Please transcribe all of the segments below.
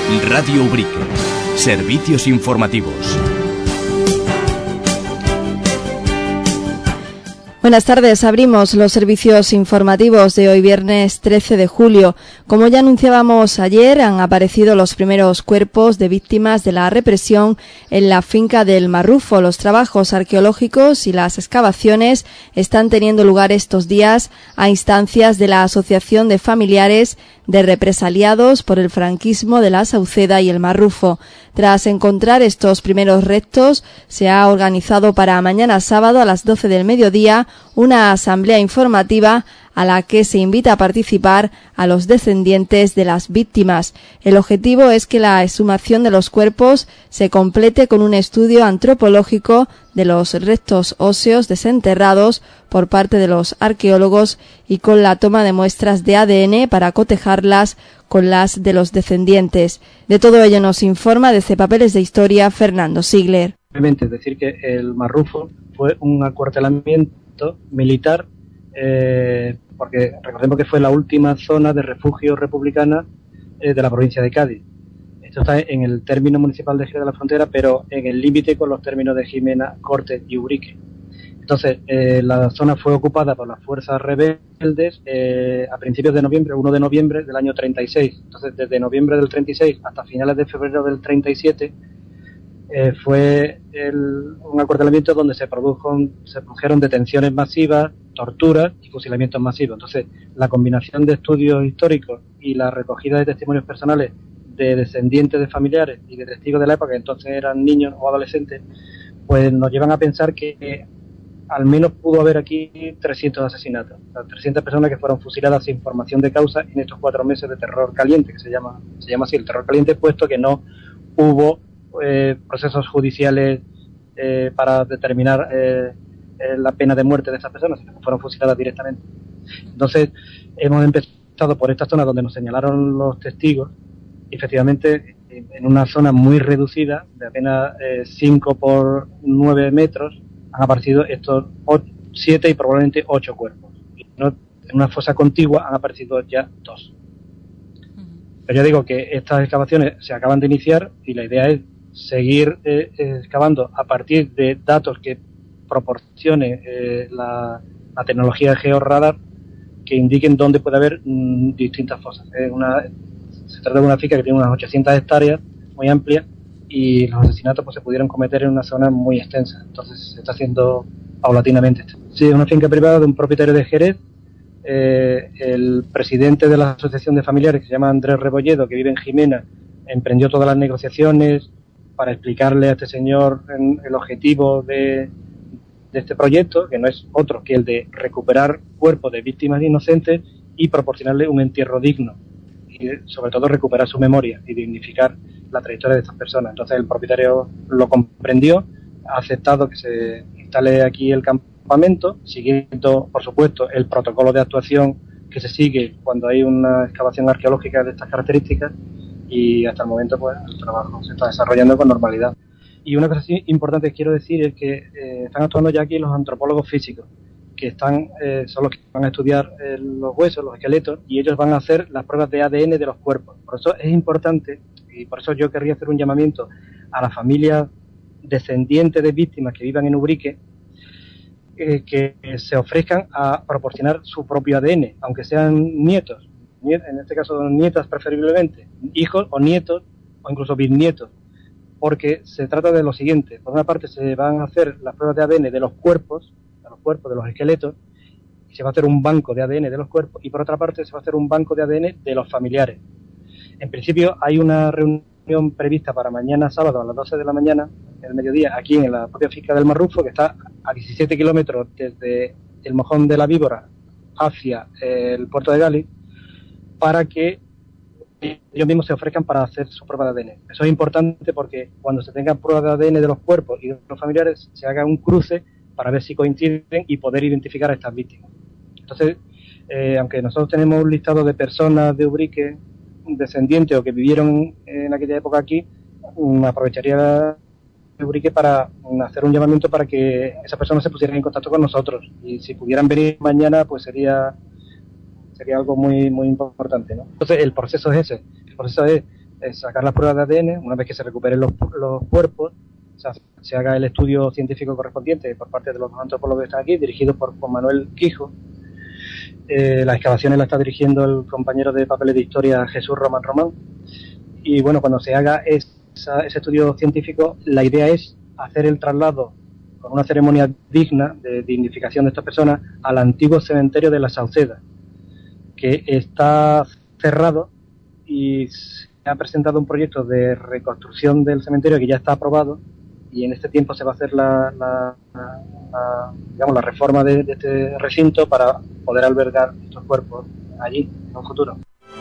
Radio Ubrique. Servicios informativos. Buenas tardes, abrimos los servicios informativos de hoy viernes 13 de julio. Como ya anunciábamos ayer, han aparecido los primeros cuerpos de víctimas de la represión en la finca del Marrufo. Los trabajos arqueológicos y las excavaciones están teniendo lugar estos días a instancias de la Asociación de Familiares de Represaliados por el Franquismo de la Sauceda y el Marrufo. Tras encontrar estos primeros restos, se ha organizado para mañana sábado a las 12 del mediodía una asamblea informativa a la que se invita a participar a los descendientes de las víctimas. El objetivo es que la exhumación de los cuerpos se complete con un estudio antropológico de los restos óseos desenterrados por parte de los arqueólogos y con la toma de muestras de ADN para cotejarlas con las de los descendientes. De todo ello nos informa desde Papeles de Historia Fernando Sigler. Es decir, que el Marrufo fue un acuartelamiento militar, porque recordemos que fue la última zona de refugio republicana de la provincia de Cádiz. Esto está en el término municipal de Jerez de la Frontera, pero en el límite con los términos de Jimena, Cortes y Ubrique. Entonces, la zona fue ocupada por las fuerzas rebeldes a principios de noviembre, 1 de noviembre del año 36. Entonces, desde noviembre del 36 hasta finales de febrero del 37, fue un acuartelamiento donde se produjeron detenciones masivas, torturas y fusilamientos masivos. Entonces, la combinación de estudios históricos y la recogida de testimonios personales de descendientes de familiares y de testigos de la época, que entonces eran niños o adolescentes, pues nos llevan a pensar que al menos pudo haber aquí 300 asesinatos, o sea, 300 personas que fueron fusiladas sin información de causa en estos 4 meses de terror caliente, que se llama así el terror caliente, puesto que no hubo procesos judiciales para determinar la pena de muerte de estas personas, sino que fueron fusiladas directamente. Entonces, hemos empezado por esta zona donde nos señalaron los testigos, y efectivamente en una zona muy reducida, de apenas 5 por 9 metros, han aparecido estos 7 y probablemente 8 cuerpos. Y en una fosa contigua han aparecido ya 2. Pero ya digo que estas excavaciones se acaban de iniciar y la idea es seguir excavando a partir de datos que proporcione la tecnología de georradar, que indiquen dónde puede haber distintas fosas. Se trata de una finca que tiene unas 800 hectáreas, muy amplia, y los asesinatos pues se pudieron cometer en una zona muy extensa. Entonces se está haciendo paulatinamente esto. Sí, es una finca privada de un propietario de Jerez. El presidente de la Asociación de Familiares, que se llama Andrés Rebolledo, que vive en Jimena, emprendió todas las negociaciones para explicarle a este señor el objetivo de este proyecto, que no es otro que el de recuperar cuerpos de víctimas inocentes y proporcionarle un entierro digno, y sobre todo recuperar su memoria y dignificar la trayectoria de estas personas. Entonces el propietario lo comprendió, ha aceptado que se instale aquí el campamento, siguiendo, por supuesto, el protocolo de actuación que se sigue cuando hay una excavación arqueológica de estas características, y hasta el momento pues el trabajo se está desarrollando con normalidad. Y una cosa sí importante que quiero decir es que están actuando ya aquí los antropólogos físicos, que son los que van a estudiar los huesos, los esqueletos, y ellos van a hacer las pruebas de ADN de los cuerpos. Por eso es importante, y por eso yo querría hacer un llamamiento a las familias descendientes de víctimas que vivan en Ubrique, que se ofrezcan a proporcionar su propio ADN, aunque sean nietos, en este caso nietas preferiblemente, hijos o nietos o incluso bisnietos, porque se trata de lo siguiente: por una parte se van a hacer las pruebas de ADN de los cuerpos, de los esqueletos, y se va a hacer un banco de ADN de los cuerpos, y por otra parte se va a hacer un banco de ADN de los familiares. En principio hay una reunión prevista para mañana sábado a las 12 de la mañana, el mediodía, aquí en la propia finca del Marrufo, que está a 17 kilómetros desde el Mojón de la Víbora hacia el puerto de Gali, para que ellos mismos se ofrezcan para hacer su prueba de ADN. Eso es importante porque cuando se tengan pruebas de ADN de los cuerpos y de los familiares, se haga un cruce para ver si coinciden y poder identificar a estas víctimas. Entonces, aunque nosotros tenemos un listado de personas de Ubrique descendientes o que vivieron en aquella época aquí, aprovecharía de Ubrique para hacer un llamamiento para que esas personas se pusieran en contacto con nosotros, y si pudieran venir mañana pues sería algo muy muy importante, ¿no? Entonces el proceso es ese, el proceso es sacar las pruebas de ADN. Una vez que se recuperen los cuerpos, o sea, se haga el estudio científico correspondiente por parte de los antropólogos que están aquí, dirigidos por Manuel Quijo. Las excavaciones las está dirigiendo el compañero de papeles de historia Jesús Román. Y bueno, cuando se haga ese estudio científico, la idea es hacer el traslado con una ceremonia digna de dignificación de estas personas al antiguo cementerio de la Sauceda, que está cerrado, y se ha presentado un proyecto de reconstrucción del cementerio que ya está aprobado, y en este tiempo se va a hacer la reforma de este recinto para poder albergar estos cuerpos allí en un futuro.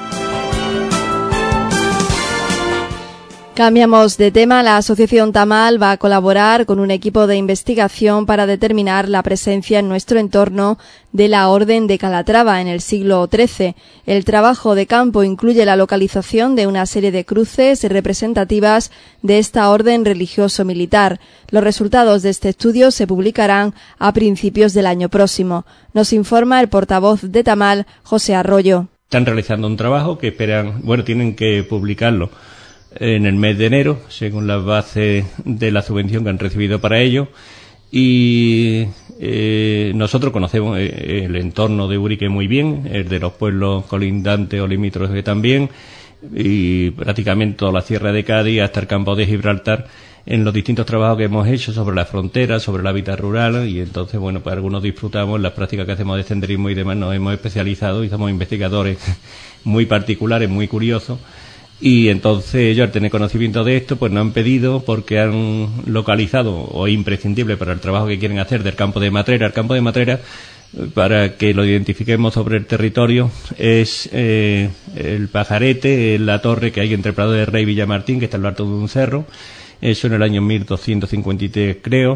Cambiamos de tema. La Asociación Tamal va a colaborar con un equipo de investigación para determinar la presencia en nuestro entorno de la Orden de Calatrava en el siglo XIII. El trabajo de campo incluye la localización de una serie de cruces representativas de esta orden religioso-militar. Los resultados de este estudio se publicarán a principios del año próximo. Nos informa el portavoz de Tamal, José Arroyo. Están realizando un trabajo que tienen que publicarlo en el mes de enero, según las bases de la subvención que han recibido para ello, y nosotros conocemos el entorno de Urique muy bien, el de los pueblos colindantes o limítrofes también, y prácticamente toda la Sierra de Cádiz hasta el campo de Gibraltar, en los distintos trabajos que hemos hecho sobre la frontera, sobre el hábitat rural, y entonces, pues algunos disfrutamos las prácticas que hacemos de senderismo y demás, nos hemos especializado y somos investigadores muy particulares, muy curiosos. Y entonces ellos, al tener conocimiento de esto, pues nos han pedido, porque han localizado, o es imprescindible para el trabajo que quieren hacer, del campo de Matrera. El campo de Matrera, para que lo identifiquemos sobre el territorio, es el Pajarete, la torre que hay entre Prado de Rey y Villamartín, que está en lo alto de un cerro. Eso en el año 1253, creo.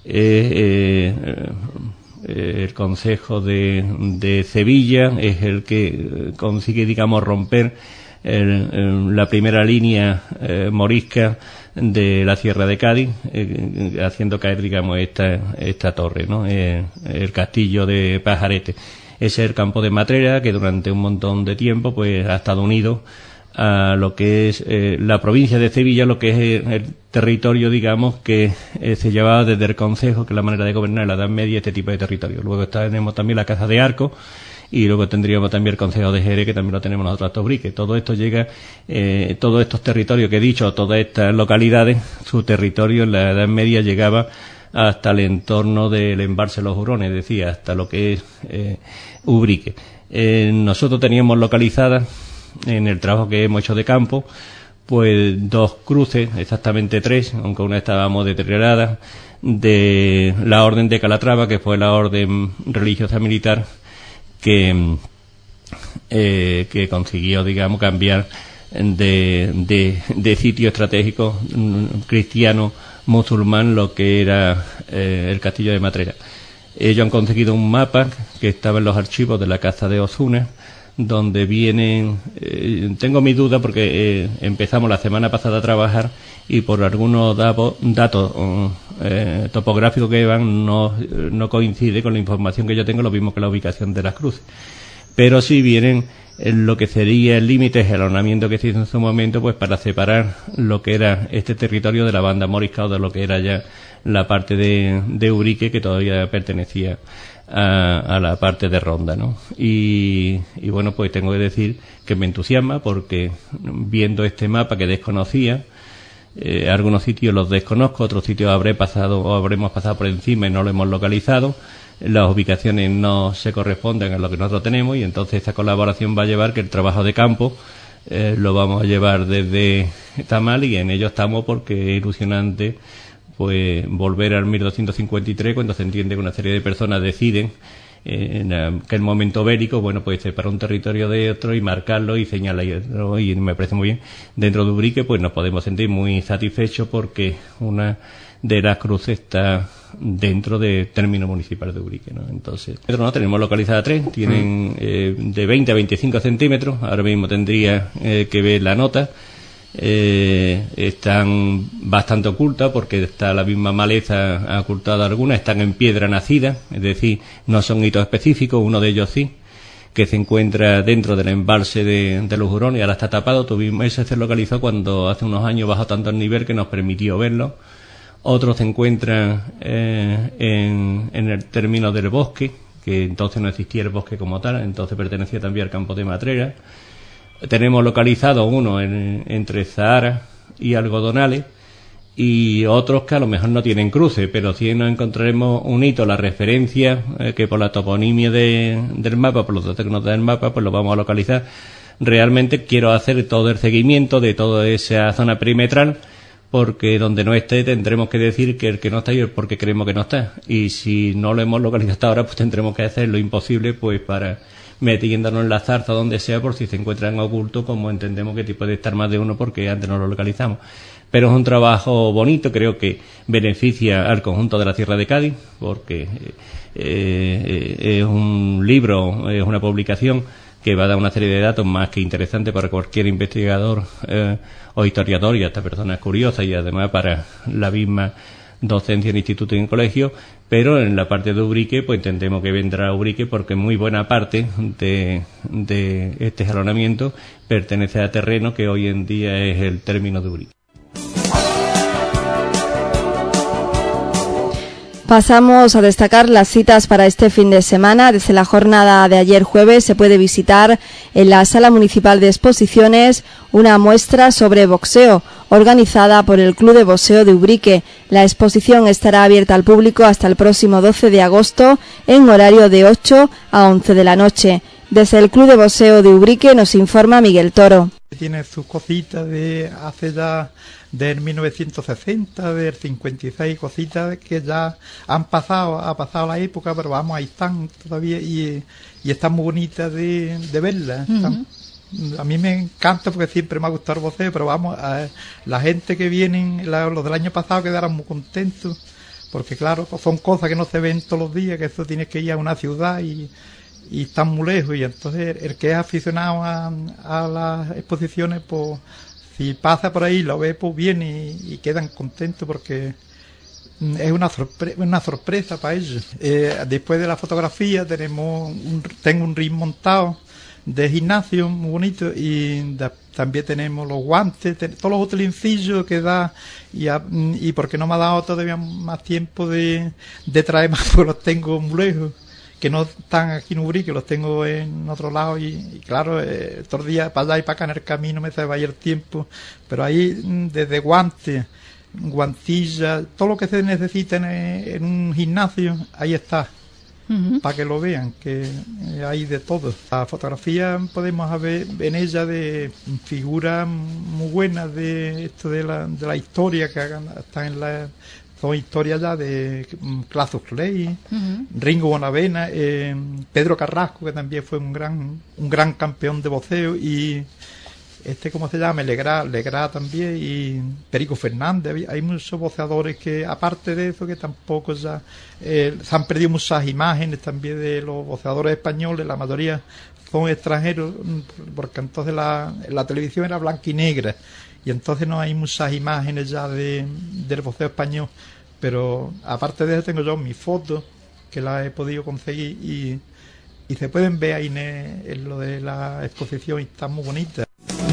El Concejo de Sevilla es el que consigue, digamos, romper la primera línea morisca de la Sierra de Cádiz, haciendo caer, digamos, esta torre, ¿no? El castillo de Pajarete. Ese es el campo de Matrera, que durante un montón de tiempo pues ha estado unido a lo que es la provincia de Sevilla, lo que es el territorio, digamos, que se llevaba desde el Concejo, que es la manera de gobernar en la Edad Media este tipo de territorio. Luego tenemos también la Casa de Arco, y luego tendríamos también el Concejo de Jerez, que también lo tenemos nosotros hasta Ubrique. Todo esto llega, todos estos territorios que he dicho, todas estas localidades, su territorio en la Edad Media llegaba hasta el entorno del embalse Los Hurones, es decir, hasta lo que es Ubrique. Nosotros teníamos localizadas, en el trabajo que hemos hecho de campo, pues 2 cruces, exactamente 3, aunque una estábamos deteriorada, de la Orden de Calatrava, que fue la orden religiosa militar que consiguió, digamos, cambiar de sitio estratégico cristiano musulmán lo que era el castillo de Matrera. Ellos han conseguido un mapa que estaba en los archivos de la Casa de Osuna, donde vienen, tengo mi duda porque empezamos la semana pasada a trabajar y por algunos datos topográficos que van no coincide con la información que yo tengo, lo mismo que la ubicación de las cruces, pero sí vienen en lo que sería el límite, el escalonamiento que se hizo en su momento, pues para separar lo que era este territorio de la banda morisca o de lo que era ya la parte de Ubrique, que todavía pertenecía a la parte de Ronda, ¿no? Y bueno, pues tengo que decir que me entusiasma porque viendo este mapa que desconocía, algunos sitios los desconozco, otros sitios habremos pasado por encima y no lo hemos localizado, las ubicaciones no se corresponden a lo que nosotros tenemos, y entonces esta colaboración va a llevar que el trabajo de campo lo vamos a llevar desde Tamal, y en ello estamos porque es ilusionante pues volver al 1253, cuando se entiende que una serie de personas deciden en aquel momento bélico, bueno, pues separar un territorio de otro y marcarlo y señalarlo, y me parece muy bien. Dentro de Ubrique pues nos podemos sentir muy satisfechos porque una de las cruces está dentro del término municipal de Ubrique, ¿no? Entonces, no tenemos localizada 3, tienen de 20 a 25 centímetros, ahora mismo tendría que ver la nota. Están bastante ocultas porque está la misma maleza ocultada algunas, están en piedra nacida, es decir, no son hitos específicos, uno de ellos sí, que se encuentra dentro del embalse de los Hurones, y ahora está tapado. Ese se localizó cuando hace unos años bajó tanto el nivel que nos permitió verlo. Otros se encuentran en el término del bosque, que entonces no existía el bosque como tal, entonces pertenecía también al campo de Matrera. Tenemos localizado uno entre Zahara y Algodonales, y otros que a lo mejor no tienen cruce, pero sí nos encontraremos un hito, la referencia, que por la toponimia del mapa, por los datos que nos da el mapa, pues lo vamos a localizar. Realmente quiero hacer todo el seguimiento de toda esa zona perimetral, porque donde no esté tendremos que decir que el que no está ahí es porque creemos que no está, y si no lo hemos localizado hasta ahora, pues tendremos que hacer lo imposible pues para metiéndonos en la zarza donde sea, por si se encuentran ocultos, como entendemos que puede estar más de uno porque antes no lo localizamos. Pero es un trabajo bonito, creo que beneficia al conjunto de la Sierra de Cádiz, porque es un libro, es una publicación que va a dar una serie de datos más que interesantes para cualquier investigador o historiador, y hasta personas curiosas, y además para la misma docencia en instituto y en colegio. Pero en la parte de Ubrique, pues entendemos que vendrá Ubrique porque muy buena parte de este jalonamiento pertenece a terreno que hoy en día es el término de Ubrique. Pasamos a destacar las citas para este fin de semana. Desde la jornada de ayer jueves se puede visitar en la Sala Municipal de Exposiciones una muestra sobre boxeo organizada por el Club de Boxeo de Ubrique. La exposición estará abierta al público hasta el próximo 12 de agosto en horario de 8 a 11 de la noche. Desde el Club de Boxeo de Ubrique nos informa Miguel Toro. Tiene sus cositas de hace ya del 1960, del 56, cositas que ya ha pasado la época, pero vamos, ahí están todavía y están muy bonitas de verlas. A mí me encanta porque siempre me ha gustado el boxeo, pero vamos, la gente que vienen, los del año pasado quedaron muy contentos, porque claro, son cosas que no se ven todos los días, que eso tienes que ir a una ciudad y están muy lejos, y entonces el que es aficionado a las exposiciones, pues si pasa por ahí, lo ve, pues viene y quedan contentos porque es una sorpresa para ellos. Después de la fotografía tengo un ring montado de gimnasio muy bonito, y también tenemos los guantes, todos los utensilios que da, y porque no me ha dado todavía más tiempo de traer más, porque los tengo muy lejos, que no están aquí en Ubrique, que los tengo en otro lado, y claro, todos los días para allá y para acá en el camino me se va a ir el tiempo, pero ahí desde guantes, guantillas, todo lo que se necesita en un gimnasio, ahí está, para que lo vean, que hay de todo. La fotografía podemos ver en ella de figuras muy buenas de esto de la historia, que están en la... Son historias ya de Clausus Clay, Ringo Bonavena, Pedro Carrasco, que también fue un gran campeón de boxeo, y ¿cómo se llama? Legrá también, y Perico Fernández. Hay muchos boxeadores que, aparte de eso, que tampoco ya se han perdido muchas imágenes también de los boxeadores españoles. La mayoría son extranjeros, porque entonces la televisión era blanca y negra, y entonces no hay muchas imágenes ya del boxeo español. Pero aparte de eso tengo yo mis fotos, que las he podido conseguir, y se pueden ver ahí en lo de la exposición, y están muy bonitas.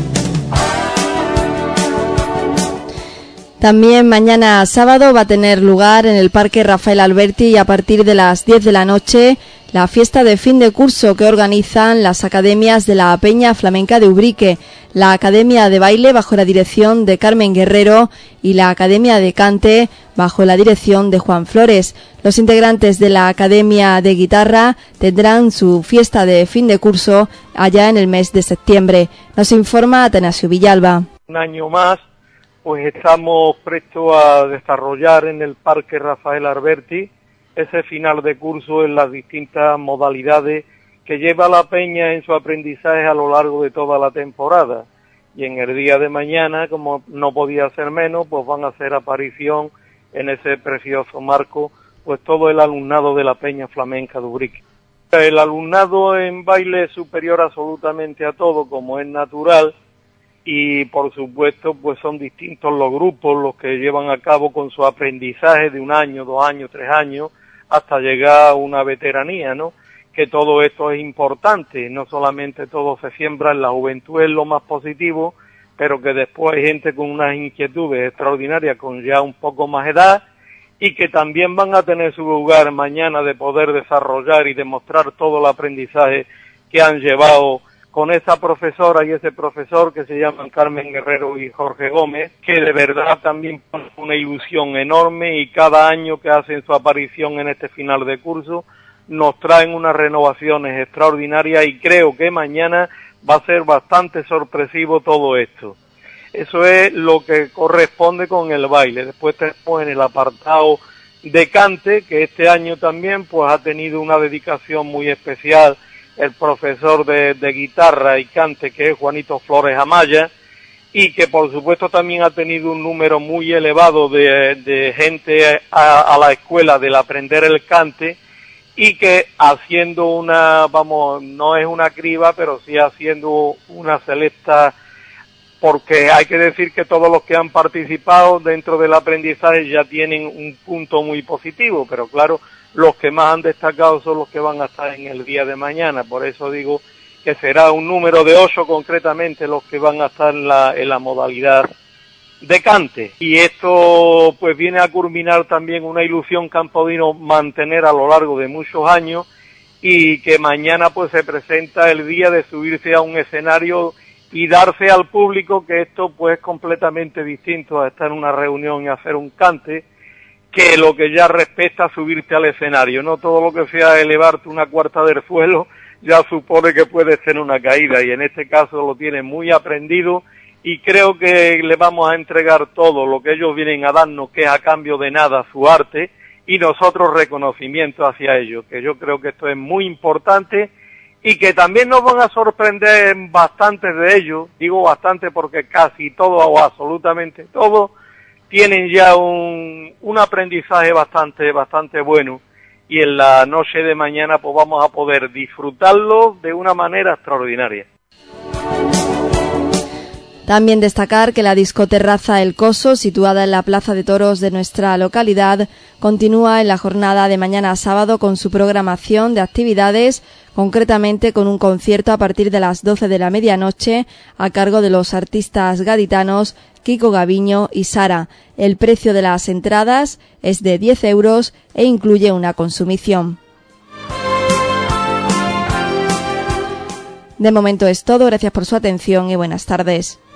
También mañana sábado va a tener lugar en el Parque Rafael Alberti, a partir de las 10 de la noche, la fiesta de fin de curso que organizan las academias de la Peña Flamenca de Ubrique, la Academia de Baile bajo la dirección de Carmen Guerrero y la Academia de Cante bajo la dirección de Juan Flores. Los integrantes de la Academia de Guitarra tendrán su fiesta de fin de curso allá en el mes de septiembre. Nos informa Atanasio Villalba. Un año más, pues estamos prestos a desarrollar en el Parque Rafael Alberti ese final de curso en las distintas modalidades que lleva la Peña en su aprendizaje a lo largo de toda la temporada. Y en el día de mañana, como no podía ser menos, pues van a hacer aparición en ese precioso marco, pues todo el alumnado de la Peña Flamenca de Ubrique. El alumnado en baile es superior absolutamente a todo, como es natural, y por supuesto pues son distintos los grupos los que llevan a cabo con su aprendizaje de 1 año, 2 años, 3 años, hasta llegar a una veteranía, ¿no? que todo esto es importante, no solamente todo se siembra en la juventud, es lo más positivo, pero que después hay gente con unas inquietudes extraordinarias con ya un poco más edad y que también van a tener su lugar mañana de poder desarrollar y demostrar todo el aprendizaje que han llevado con esa profesora y ese profesor que se llaman Carmen Guerrero y Jorge Gómez, que de verdad también ponen una ilusión enorme y cada año que hacen su aparición en este final de curso nos traen unas renovaciones extraordinarias y creo que mañana va a ser bastante sorpresivo todo esto. Eso es lo que corresponde con el baile. Después tenemos en el apartado de cante, que este año también pues ha tenido una dedicación muy especial el profesor de guitarra y cante, que es Juanito Flores Amaya, y que por supuesto también ha tenido un número muy elevado de gente a la escuela del aprender el cante, y que haciendo no es una criba, pero sí haciendo una selecta, porque hay que decir que todos los que han participado dentro del aprendizaje ya tienen un punto muy positivo, pero claro, los que más han destacado son los que van a estar en el día de mañana, por eso digo que será un número de 8 concretamente los que van a estar en la modalidad de cante. Y esto pues viene a culminar también una ilusión que han podido mantener a lo largo de muchos años y que mañana pues se presenta el día de subirse a un escenario y darse al público que esto pues es completamente distinto a estar en una reunión y hacer un cante, que lo que ya respecta a subirte al escenario. No todo lo que sea elevarte una cuarta del suelo ya supone que puede ser una caída, y en este caso lo tienen muy aprendido y creo que le vamos a entregar todo lo que ellos vienen a darnos, que es a cambio de nada su arte, y nosotros reconocimiento hacia ellos, que yo creo que esto es muy importante y que también nos van a sorprender bastantes de ellos, digo bastante porque casi todo o absolutamente todo tienen ya un aprendizaje bastante bueno, y en la noche de mañana pues vamos a poder disfrutarlo de una manera extraordinaria. También destacar que la discoterraza El Coso, situada en la Plaza de Toros de nuestra localidad, continúa en la jornada de mañana sábado con su programación de actividades, concretamente con un concierto a partir de las 12 de la medianoche a cargo de los artistas gaditanos Kiko Gaviño y Sara. El precio de las entradas es de 10 euros e incluye una consumición. De momento es todo, gracias por su atención y buenas tardes.